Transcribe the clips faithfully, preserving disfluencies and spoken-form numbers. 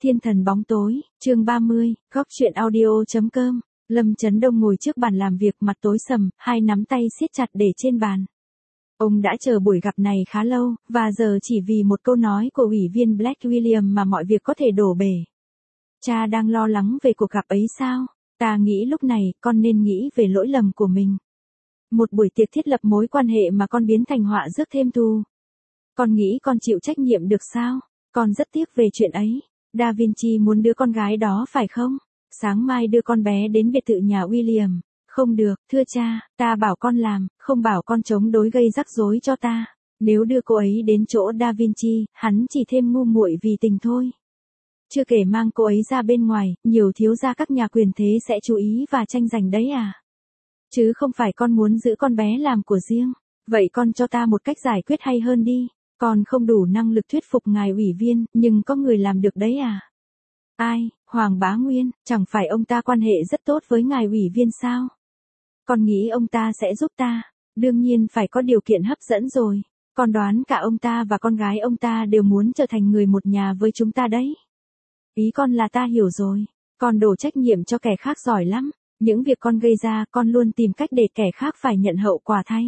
Thiên thần bóng tối, chương ba mươi, góc truyện audio.com. Lâm Chấn Đông ngồi trước bàn làm việc mặt tối sầm, hai nắm tay siết chặt để trên bàn. Ông đã chờ buổi gặp này khá lâu, và giờ chỉ vì một câu nói của ủy viên Black William mà mọi việc có thể đổ bể. Cha đang lo lắng về cuộc gặp ấy sao? Ta nghĩ lúc này, con nên nghĩ về lỗi lầm của mình. Một buổi tiệc thiết lập mối quan hệ mà con biến thành họa rước thêm thù. Con nghĩ con chịu trách nhiệm được sao? Con rất tiếc về chuyện ấy. Da Vinci muốn đưa con gái đó phải không? Sáng mai đưa con bé đến biệt thự nhà William. Không được, thưa cha, ta bảo con làm, không bảo con chống đối gây rắc rối cho ta. Nếu đưa cô ấy đến chỗ Da Vinci, hắn chỉ thêm ngu muội vì tình thôi. Chưa kể mang cô ấy ra bên ngoài, nhiều thiếu gia các nhà quyền thế sẽ chú ý và tranh giành đấy à. Chứ không phải con muốn giữ con bé làm của riêng. Vậy con cho ta một cách giải quyết hay hơn đi. Con không đủ năng lực thuyết phục ngài ủy viên, nhưng có người làm được đấy à? Ai, Hoàng Bá Nguyên, chẳng phải ông ta quan hệ rất tốt với ngài ủy viên sao? Con nghĩ ông ta sẽ giúp ta, đương nhiên phải có điều kiện hấp dẫn rồi. Con đoán cả ông ta và con gái ông ta đều muốn trở thành người một nhà với chúng ta đấy. Ý con là ta hiểu rồi, con đổ trách nhiệm cho kẻ khác giỏi lắm. Những việc con gây ra con luôn tìm cách để kẻ khác phải nhận hậu quả thay.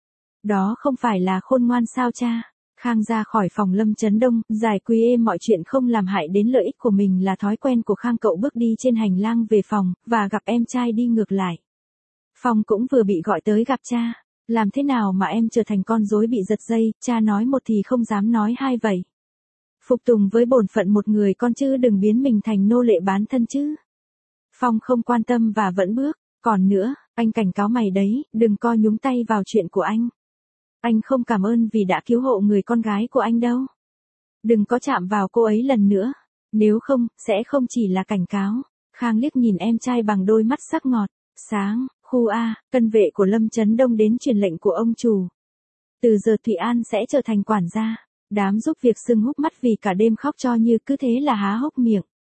Đó không phải là khôn ngoan sao cha? Khang ra khỏi phòng Lâm Chấn Đông, giải quyết êm mọi chuyện không làm hại đến lợi ích của mình là thói quen của Khang cậu bước đi trên hành lang về phòng, và gặp em trai đi ngược lại. Phong cũng vừa bị gọi tới gặp cha. Làm thế nào mà em trở thành con rối bị giật dây, cha nói một thì không dám nói hai vậy. Phục tùng với bổn phận một người con chứ đừng biến mình thành nô lệ bán thân chứ. Phong không quan tâm và vẫn bước. Còn nữa, anh cảnh cáo mày đấy, đừng coi nhúng tay vào chuyện của anh. Anh không cảm ơn vì đã cứu hộ người con gái của anh đâu. Đừng có chạm vào cô ấy lần nữa. Nếu không, sẽ không chỉ là cảnh cáo. Khang liếc nhìn em trai bằng đôi mắt sắc ngọt. Sáng, khu A, cân vệ của Lâm Chấn Đông đến truyền lệnh của ông chủ. Từ giờ Thụy An sẽ trở thành quản gia. Đám giúp việc sưng húp mắt vì cả đêm khóc cho như cứ thế là há hốc miệng.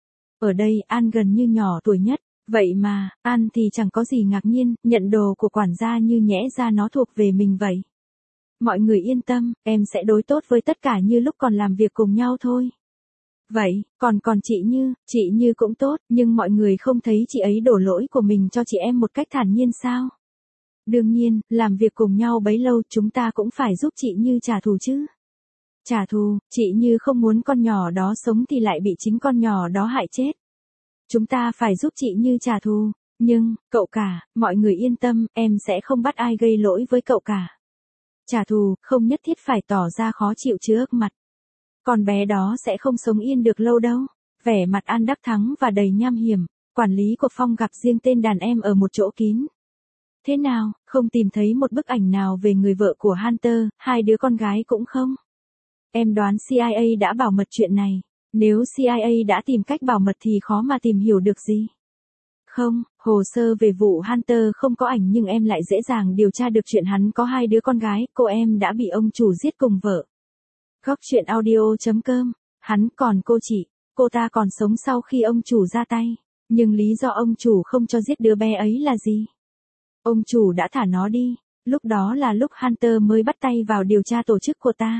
Ở đây An gần như nhỏ tuổi nhất. Vậy mà, An thì chẳng có gì ngạc nhiên, nhận đồ của quản gia như nhẽ ra nó thuộc về mình vậy. Mọi người yên tâm, em sẽ đối tốt với tất cả như lúc còn làm việc cùng nhau thôi. Vậy, còn còn chị Như, chị Như cũng tốt, nhưng mọi người không thấy chị ấy đổ lỗi của mình cho chị em một cách thản nhiên sao? Đương nhiên, làm việc cùng nhau bấy lâu chúng ta cũng phải giúp chị Như trả thù chứ. Trả thù, chị Như không muốn con nhỏ đó sống thì lại bị chính con nhỏ đó hại chết. Chúng ta phải giúp chị Như trả thù, nhưng, cậu cả, mọi người yên tâm, em sẽ không bắt ai gây lỗi với cậu cả. Trả thù, không nhất thiết phải tỏ ra khó chịu trước mặt. Con bé đó sẽ không sống yên được lâu đâu. Vẻ mặt An đắc thắng và đầy nham hiểm, quản lý của Phong gặp riêng tên đàn em ở một chỗ kín. Thế nào, không tìm thấy một bức ảnh nào về người vợ của Hunter, hai đứa con gái cũng không? Em đoán C I A đã bảo mật chuyện này. Nếu C I A đã tìm cách bảo mật thì khó mà tìm hiểu được gì. Không, hồ sơ về vụ Hunter không có ảnh nhưng em lại dễ dàng điều tra được chuyện hắn có hai đứa con gái, cô em đã bị ông chủ giết cùng vợ. Góc truyện audio.com, hắn còn cô chị, cô ta còn sống sau khi ông chủ ra tay, nhưng lý do ông chủ không cho giết đứa bé ấy là gì? Ông chủ đã thả nó đi, lúc đó là lúc Hunter mới bắt tay vào điều tra tổ chức của ta.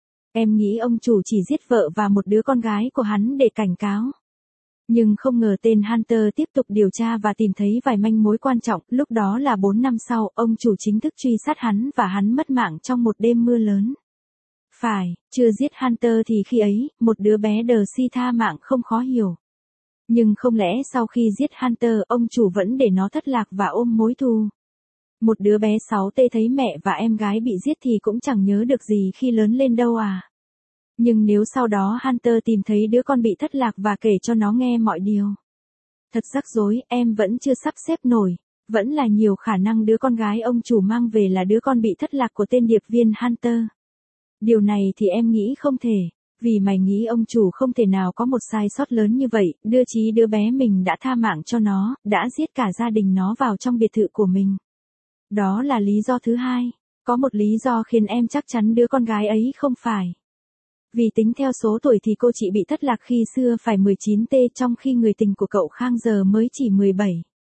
Em nghĩ ông chủ chỉ giết vợ và một đứa con gái của hắn để cảnh cáo. Nhưng không ngờ tên Hunter tiếp tục điều tra và tìm thấy vài manh mối quan trọng, lúc đó là bốn năm sau, ông chủ chính thức truy sát hắn và hắn mất mạng trong một đêm mưa lớn. Phải, chưa giết Hunter thì khi ấy, một đứa bé đờ si tha mạng không khó hiểu. Nhưng không lẽ sau khi giết Hunter, ông chủ vẫn để nó thất lạc và ôm mối thù. Một đứa bé sáu tê thấy mẹ và em gái bị giết thì cũng chẳng nhớ được gì khi lớn lên đâu à. Nhưng nếu sau đó Hunter tìm thấy đứa con bị thất lạc và kể cho nó nghe mọi điều. Thật rắc rối, em vẫn chưa sắp xếp nổi. Vẫn là nhiều khả năng đứa con gái ông chủ mang về là đứa con bị thất lạc của tên điệp viên Hunter. Điều này thì em nghĩ không thể. Vì mày nghĩ ông chủ không thể nào có một sai sót lớn như vậy, đưa chí đứa bé mình đã tha mạng cho nó, đã giết cả gia đình nó vào trong biệt thự của mình. Đó là lý do thứ hai. Có một lý do khiến em chắc chắn đứa con gái ấy không phải. Vì tính theo số tuổi thì cô chị bị thất lạc khi xưa phải mười chín tê trong khi người tình của cậu Khang giờ mới chỉ mười bảy.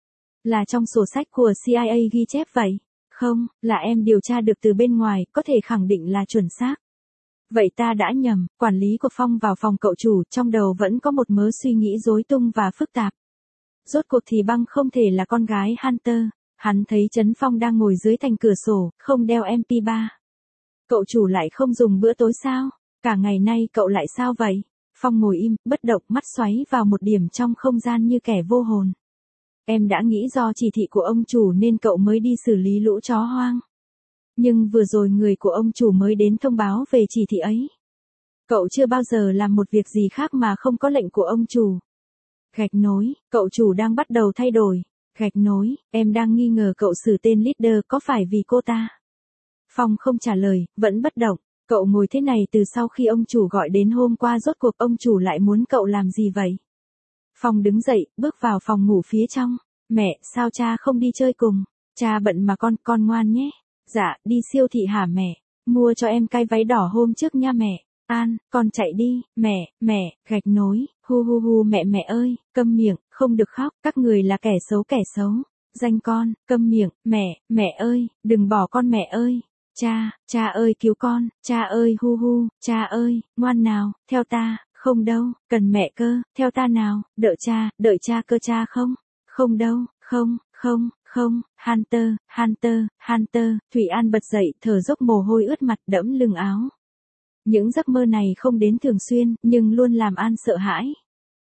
Là trong sổ sách của C I A ghi chép vậy? Không, là em điều tra được từ bên ngoài, có thể khẳng định là chuẩn xác. Vậy ta đã nhầm, quản lý của Phong vào phòng cậu chủ, trong đầu vẫn có một mớ suy nghĩ rối tung và phức tạp. Rốt cuộc thì băng không thể là con gái Hunter, hắn thấy Trấn Phong đang ngồi dưới thành cửa sổ, không đeo em pê ba. Cậu chủ lại không dùng bữa tối sao? Cả ngày nay cậu lại sao vậy? Phong ngồi im, bất động, mắt xoáy vào một điểm trong không gian như kẻ vô hồn. Em đã nghĩ do chỉ thị của ông chủ nên cậu mới đi xử lý lũ chó hoang. Nhưng vừa rồi người của ông chủ mới đến thông báo về chỉ thị ấy. Cậu chưa bao giờ làm một việc gì khác mà không có lệnh của ông chủ. Gạch nối, cậu chủ đang bắt đầu thay đổi. Gạch nối, em đang nghi ngờ cậu xử tên leader có phải vì cô ta? Phong không trả lời, vẫn bất động. Cậu ngồi thế này từ sau khi ông chủ gọi đến hôm qua, rốt cuộc ông chủ lại muốn cậu làm gì vậy? Phong đứng dậy, bước vào phòng ngủ phía trong. Mẹ, sao cha không đi chơi cùng? Cha bận mà con, con ngoan nhé. Dạ, đi siêu thị hả mẹ? Mua cho em cái váy đỏ hôm trước nha mẹ. An, con chạy đi, mẹ, mẹ, gạch nối, hu hu hu mẹ mẹ ơi, câm miệng, không được khóc, các người là kẻ xấu kẻ xấu. Danh con, câm miệng, mẹ, mẹ ơi, đừng bỏ con mẹ ơi. Cha, cha ơi cứu con, cha ơi hu hu, cha ơi, ngoan nào, theo ta, không đâu, cần mẹ cơ, theo ta nào, đợi cha, đợi cha cơ cha không, không đâu, không, không, không, Hunter, Hunter, Hunter, Thủy An bật dậy, thở dốc mồ hôi ướt mặt đẫm lưng áo. Những giấc mơ này không đến thường xuyên, nhưng luôn làm An sợ hãi.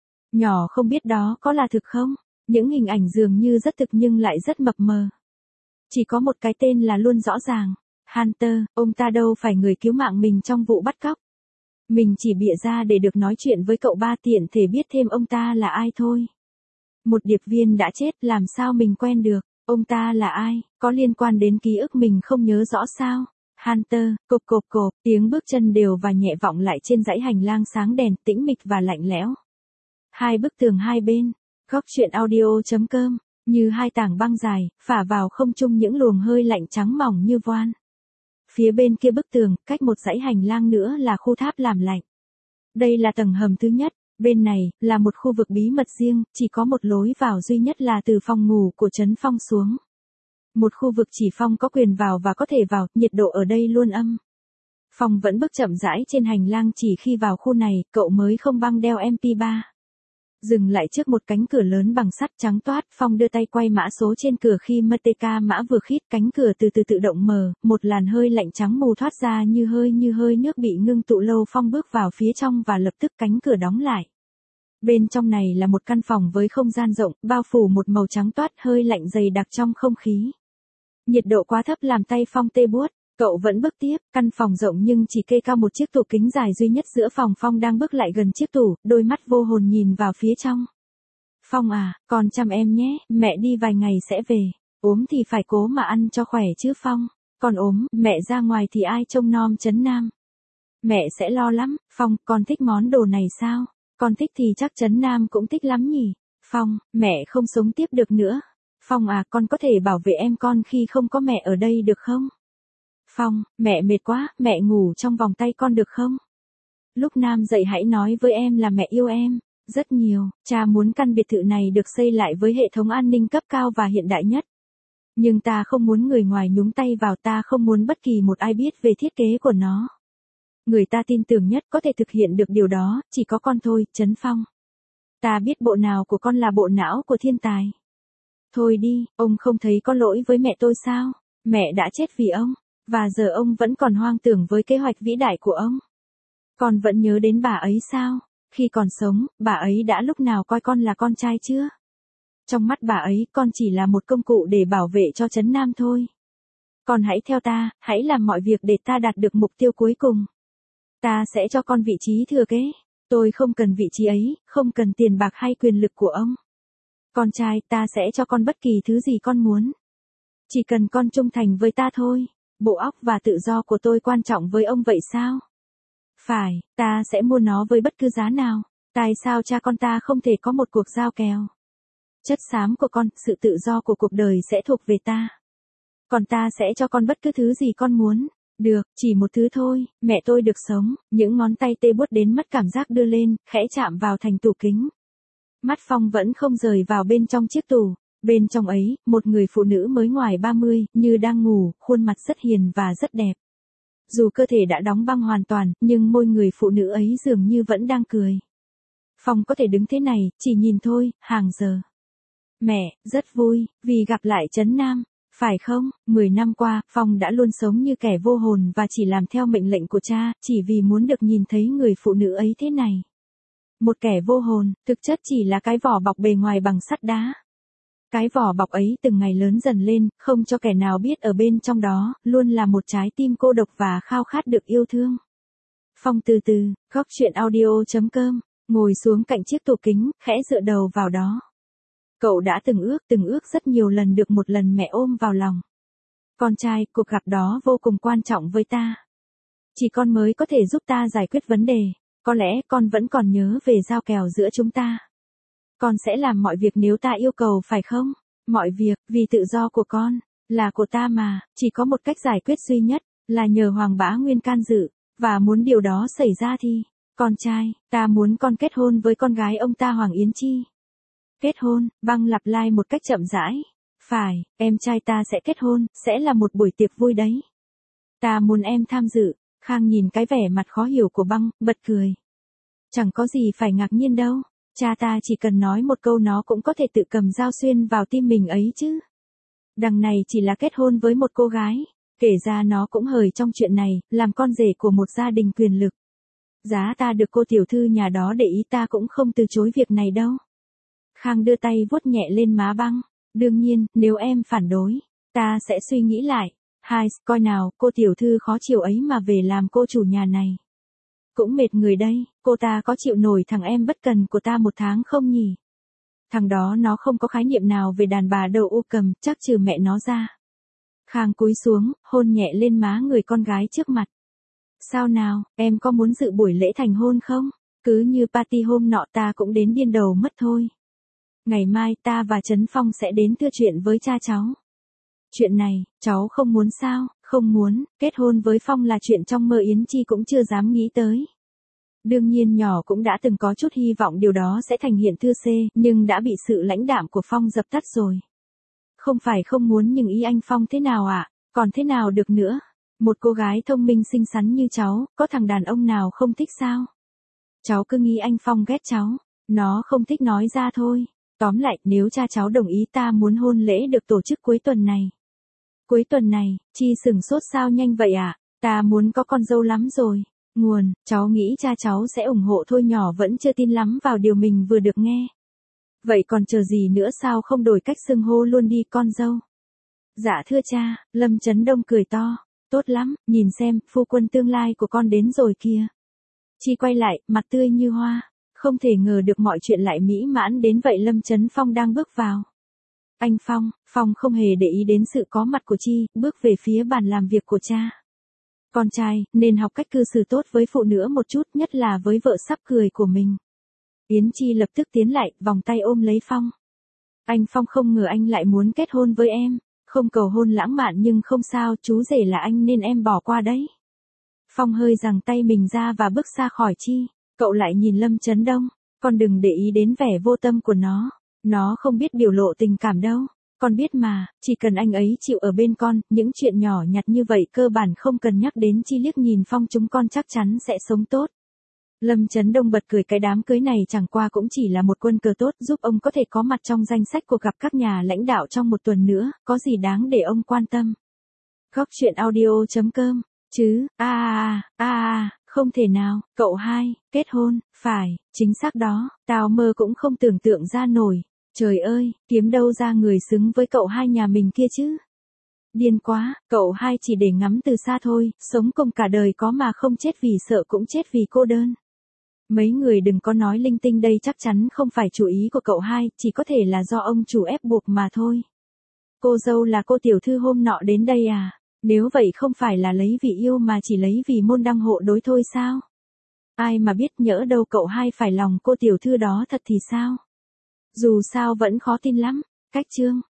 Nhỏ không biết đó có là thực không? Những hình ảnh dường như rất thực nhưng lại rất mập mờ. Chỉ có một cái tên là luôn rõ ràng. Hunter, ông ta đâu phải người cứu mạng mình trong vụ bắt cóc. Mình chỉ bịa ra để được nói chuyện với cậu ba tiện thể biết thêm ông ta là ai thôi. Một điệp viên đã chết, làm sao mình quen được? Ông ta là ai? Có liên quan đến ký ức mình không nhớ rõ sao? Hunter, cộp cộp cộp, tiếng bước chân đều và nhẹ vọng lại trên dãy hành lang sáng đèn, tĩnh mịch và lạnh lẽo. Hai bức tường hai bên, góc truyện audio.com, như hai tảng băng dài, phả vào không trung những luồng hơi lạnh trắng mỏng như voan. Phía bên kia bức tường, cách một dãy hành lang nữa là khu tháp làm lạnh. Đây là tầng hầm thứ nhất, bên này là một khu vực bí mật riêng, chỉ có một lối vào duy nhất là từ phòng ngủ của Trấn Phong xuống. Một khu vực chỉ Phong có quyền vào và có thể vào, nhiệt độ ở đây luôn âm. Phong vẫn bước chậm rãi trên hành lang, chỉ khi vào khu này, cậu mới không băng đeo em pê ba. Dừng lại trước một cánh cửa lớn bằng sắt trắng toát, Phong đưa tay quay mã số trên cửa, khi em tê ca mã vừa khít, cánh cửa từ từ tự động mở, một làn hơi lạnh trắng mù thoát ra như hơi như hơi nước bị ngưng tụ lâu. Phong bước vào phía trong và lập tức cánh cửa đóng lại. Bên trong này là một căn phòng với không gian rộng, bao phủ một màu trắng toát, hơi lạnh dày đặc trong không khí. Nhiệt độ quá thấp làm tay Phong tê buốt. Cậu vẫn bước tiếp, căn phòng rộng nhưng chỉ kê cao một chiếc tủ kính dài duy nhất giữa phòng. Phong đang bước lại gần chiếc tủ, đôi mắt vô hồn nhìn vào phía trong. Phong à, con chăm em nhé, mẹ đi vài ngày sẽ về. Ốm thì phải cố mà ăn cho khỏe chứ Phong. Còn ốm, mẹ ra ngoài thì ai trông nom Trấn Nam? Mẹ sẽ lo lắm. Phong, con thích món đồ này sao? Con thích thì chắc Trấn Nam cũng thích lắm nhỉ? Phong, mẹ không sống tiếp được nữa. Phong à, con có thể bảo vệ em con khi không có mẹ ở đây được không? Phong, mẹ mệt quá, mẹ ngủ trong vòng tay con được không? Lúc Nam dậy hãy nói với em là mẹ yêu em, rất nhiều. Cha muốn căn biệt thự này được xây lại với hệ thống an ninh cấp cao và hiện đại nhất. Nhưng ta không muốn người ngoài nhúng tay vào, ta không muốn bất kỳ một ai biết về thiết kế của nó. Người ta tin tưởng nhất có thể thực hiện được điều đó, chỉ có con thôi, Trấn Phong. Ta biết bộ nào của con là bộ não của thiên tài. Thôi đi, ông không thấy có lỗi với mẹ tôi sao? Mẹ đã chết vì ông. Và giờ ông vẫn còn hoang tưởng với kế hoạch vĩ đại của ông. Con vẫn nhớ đến bà ấy sao? Khi còn sống, bà ấy đã lúc nào coi con là con trai chưa? Trong mắt bà ấy, con chỉ là một công cụ để bảo vệ cho Trấn Nam thôi. Con hãy theo ta, hãy làm mọi việc để ta đạt được mục tiêu cuối cùng. Ta sẽ cho con vị trí thừa kế. Tôi không cần vị trí ấy, không cần tiền bạc hay quyền lực của ông. Con trai, ta sẽ cho con bất kỳ thứ gì con muốn. Chỉ cần con trung thành với ta thôi. Bộ óc và tự do của tôi quan trọng với ông vậy sao? Phải, ta sẽ mua nó với bất cứ giá nào. Tại sao cha con ta không thể có một cuộc giao kèo? Chất xám của con, sự tự do của cuộc đời sẽ thuộc về ta. Còn ta sẽ cho con bất cứ thứ gì con muốn. Được, chỉ một thứ thôi, mẹ tôi được sống. Những ngón tay tê buốt đến mất cảm giác đưa lên, khẽ chạm vào thành tủ kính. Mắt Phong vẫn không rời vào bên trong chiếc tủ. Bên trong ấy, một người phụ nữ mới ngoài ba mươi, như đang ngủ, khuôn mặt rất hiền và rất đẹp. Dù cơ thể đã đóng băng hoàn toàn, nhưng môi người phụ nữ ấy dường như vẫn đang cười. Phong có thể đứng thế này, chỉ nhìn thôi, hàng giờ. Mẹ, rất vui, vì gặp lại Trấn Nam. Phải không, mười năm qua, Phong đã luôn sống như kẻ vô hồn và chỉ làm theo mệnh lệnh của cha, chỉ vì muốn được nhìn thấy người phụ nữ ấy thế này. Một kẻ vô hồn, thực chất chỉ là cái vỏ bọc bề ngoài bằng sắt đá. Cái vỏ bọc ấy từng ngày lớn dần lên, không cho kẻ nào biết ở bên trong đó, luôn là một trái tim cô độc và khao khát được yêu thương. Phong từ từ, góc chuyện audio chấm com, ngồi xuống cạnh chiếc tủ kính, khẽ dựa đầu vào đó. Cậu đã từng ước, từng ước rất nhiều lần được một lần mẹ ôm vào lòng. Con trai, cuộc gặp đó vô cùng quan trọng với ta. Chỉ con mới có thể giúp ta giải quyết vấn đề. Có lẽ con vẫn còn nhớ về giao kèo giữa chúng ta. Con sẽ làm mọi việc nếu ta yêu cầu phải không? Mọi việc, vì tự do của con, là của ta mà, chỉ có một cách giải quyết duy nhất, là nhờ Hoàng Bá Nguyên can dự, và muốn điều đó xảy ra thì, con trai, ta muốn con kết hôn với con gái ông ta Hoàng Yến Chi. Kết hôn, Băng lặp lại một cách chậm rãi. Phải, em trai ta sẽ kết hôn, sẽ là một buổi tiệc vui đấy. Ta muốn em tham dự. Khang nhìn cái vẻ mặt khó hiểu của Băng, bật cười. Chẳng có gì phải ngạc nhiên đâu. Cha ta chỉ cần nói một câu nó cũng có thể tự cầm dao xuyên vào tim mình ấy chứ. Đằng này chỉ là kết hôn với một cô gái. Kể ra nó cũng hời trong chuyện này, làm con rể của một gia đình quyền lực. Giá ta được cô tiểu thư nhà đó để ý ta cũng không từ chối việc này đâu. Khang đưa tay vuốt nhẹ lên má Băng. Đương nhiên, nếu em phản đối, ta sẽ suy nghĩ lại. Hai, coi nào, cô tiểu thư khó chịu ấy mà về làm cô chủ nhà này. Cũng mệt người đây, cô ta có chịu nổi thằng em bất cần của ta một tháng không nhỉ? Thằng đó nó không có khái niệm nào về đàn bà đầu ô cầm, chắc trừ mẹ nó ra. Khang cúi xuống, hôn nhẹ lên má người con gái trước mặt. Sao nào, em có muốn dự buổi lễ thành hôn không? Cứ như party hôm nọ ta cũng đến điên đầu mất thôi. Ngày mai ta và Trấn Phong sẽ đến thưa chuyện với cha cháu. Chuyện này, cháu không muốn sao? Không muốn, kết hôn với Phong là chuyện trong mơ Yến Chi cũng chưa dám nghĩ tới. Đương nhiên nhỏ cũng đã từng có chút hy vọng điều đó sẽ thành hiện thưa C, nhưng đã bị sự lãnh đạm của Phong dập tắt rồi. Không phải không muốn nhưng ý anh Phong thế nào ạ? À? Còn thế nào được nữa? Một cô gái thông minh xinh xắn như cháu, có thằng đàn ông nào không thích sao? Cháu cứ nghĩ anh Phong ghét cháu, nó không thích nói ra thôi. Tóm lại, nếu cha cháu đồng ý ta muốn hôn lễ được tổ chức cuối tuần này. Cuối tuần này, Chi sửng sốt sao nhanh vậy ạ? À? Ta muốn có con dâu lắm rồi. Nguồn, cháu nghĩ cha cháu sẽ ủng hộ thôi, nhỏ vẫn chưa tin lắm vào điều mình vừa được nghe. Vậy còn chờ gì nữa, sao không đổi cách xưng hô luôn đi con dâu? Dạ thưa cha, Lâm Chấn Đông cười to. Tốt lắm, nhìn xem, phu quân tương lai của con đến rồi kìa. Chi quay lại, mặt tươi như hoa. Không thể ngờ được mọi chuyện lại mỹ mãn đến vậy. Lâm Chấn Phong đang bước vào. Anh Phong, Phong không hề để ý đến sự có mặt của Chi, bước về phía bàn làm việc của cha. Con trai, nên học cách cư xử tốt với phụ nữ một chút, nhất là với vợ sắp cười của mình. Yến Chi lập tức tiến lại, vòng tay ôm lấy Phong. Anh Phong, không ngờ anh lại muốn kết hôn với em. Không cầu hôn lãng mạn nhưng không sao, chú rể là anh nên em bỏ qua đấy. Phong hơi giằng tay mình ra và bước xa khỏi Chi. Cậu lại nhìn Lâm Chấn Đông. Con đừng để ý đến vẻ vô tâm của nó. Nó không biết biểu lộ tình cảm đâu. Con biết mà, chỉ cần anh ấy chịu ở bên con, những chuyện nhỏ nhặt như vậy cơ bản không cần nhắc đến. Chi liếc nhìn Phong, chúng con chắc chắn sẽ sống tốt. Lâm Chấn Đông bật cười, cái đám cưới này chẳng qua cũng chỉ là một quân cờ tốt giúp ông có thể có mặt trong danh sách cuộc gặp các nhà lãnh đạo trong một tuần nữa, có gì đáng để ông quan tâm. Góc chuyện audio chấm com, chứ, a a a a, không thể nào, cậu hai, kết hôn, phải, chính xác đó, tao mơ cũng không tưởng tượng ra nổi. Trời ơi, kiếm đâu ra người xứng với cậu hai nhà mình kia chứ. Điên quá, cậu hai chỉ để ngắm từ xa thôi, sống cùng cả đời có mà không chết vì sợ cũng chết vì cô đơn. Mấy người đừng có nói linh tinh, đây chắc chắn không phải chủ ý của cậu hai, chỉ có thể là do ông chủ ép buộc mà thôi. Cô dâu là cô tiểu thư hôm nọ đến đây à? Nếu vậy không phải là lấy vì yêu mà chỉ lấy vì môn đăng hộ đối thôi sao? Ai mà biết, nhỡ đâu cậu hai phải lòng cô tiểu thư đó thật thì sao? Dù sao vẫn khó tin lắm. Cách chương